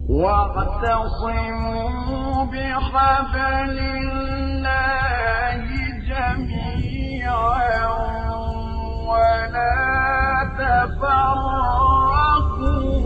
واعتصموا بحبل الله جميعا ولا تفرقوا.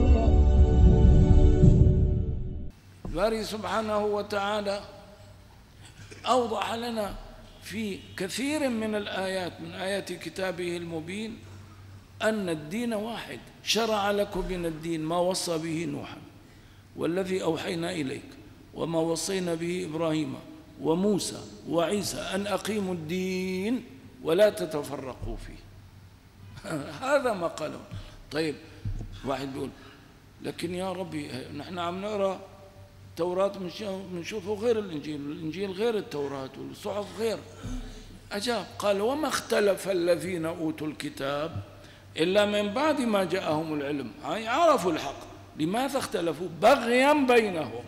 الباري سبحانه وتعالى أوضح لنا في كثير من الآيات من آيات كتابه المبين أن الدين واحد. شرع لكم من الدين ما وصى به نوحا والذي أوحينا إليك وما وصينا به إبراهيم وموسى وعيسى أن أقيموا الدين ولا تتفرقوا فيه. هذا ما قاله. طيب واحد بيقول لكن يا ربي نحن عم نقرأ التوراة بنشوفه غير الإنجيل، الإنجيل غير التوراة والصحف غير. أجاب قال وما اختلف الذين أوتوا الكتاب إلا من بعد ما جاءهم العلم. عرفوا الحق، لماذا اختلفوا؟ بغيا بينهم،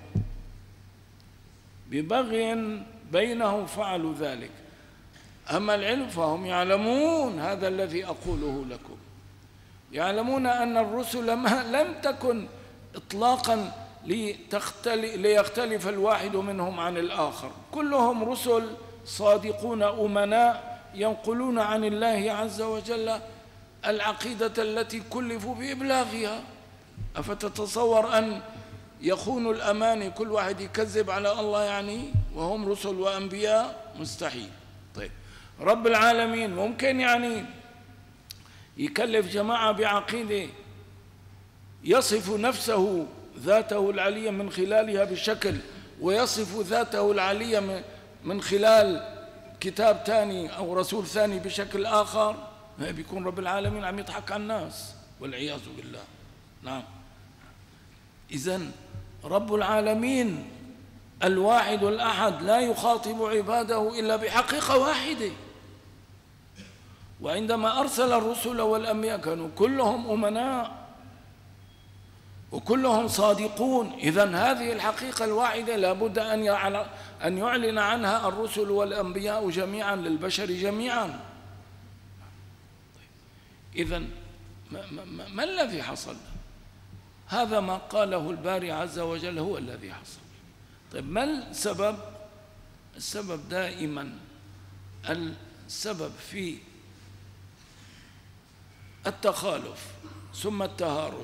ببغي بينهم فعلوا ذلك. أما العلم فهم يعلمون هذا الذي أقوله لكم، يعلمون أن الرسل لم تكن إطلاقا ليختلف الواحد منهم عن الآخر، كلهم رسل صادقون أمناء ينقلون عن الله عز وجل العقيدة التي كلفوا بإبلاغها. أفتتصور أن يخونوا الأماني كل واحد يكذب على الله يعني وهم رسل وأنبياء؟ مستحيل. طيب رب العالمين ممكن يعني يكلف جماعة بعقيدة يصف نفسه ذاته العلية من خلالها بشكل ويصف ذاته العلية من خلال كتاب ثاني أو رسول ثاني بشكل آخر؟ بيكون رب العالمين عم يضحك على الناس والعياذ بالله. نعم. إذن رب العالمين الواحد الأحد لا يخاطب عباده إلا بحقيقة واحدة. وعندما أرسل الرسل والأنبياء كانوا كلهم أمناء وكلهم صادقون. إذن هذه الحقيقة الواحدة لابد أن يعلن عنها الرسل والأنبياء جميعا للبشر جميعا. إذن ما الذي حصل؟ هذا ما قاله الباري عز وجل هو الذي حصل. طيب ما السبب؟ السبب دائما السبب في التخالف ثم التهارج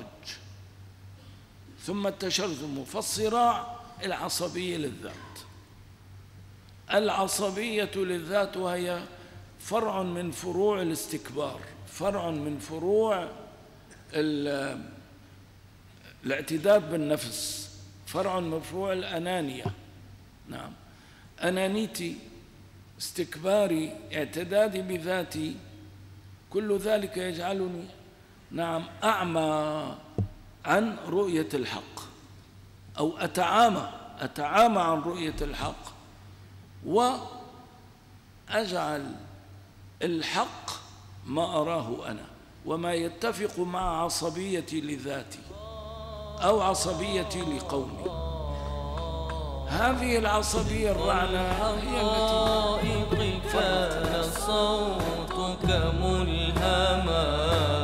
ثم التشرذم فالصراع العصبية للذات. العصبية للذات وهي فرع من فروع الاستكبار، فرع من فروع الاعتداد بالنفس، فرع من فروع الأنانية. نعم، أنانيتي، استكباري، اعتدادي بذاتي، كل ذلك يجعلني نعم أعمى عن رؤية الحق أو أتعامى عن رؤية الحق وأجعل الحق ما أراه أنا وما يتفق مع عصبيتي لذاتي أو عصبيتي لقومي. هذه العصبية الرعنة هي التي كان صوتك ملهما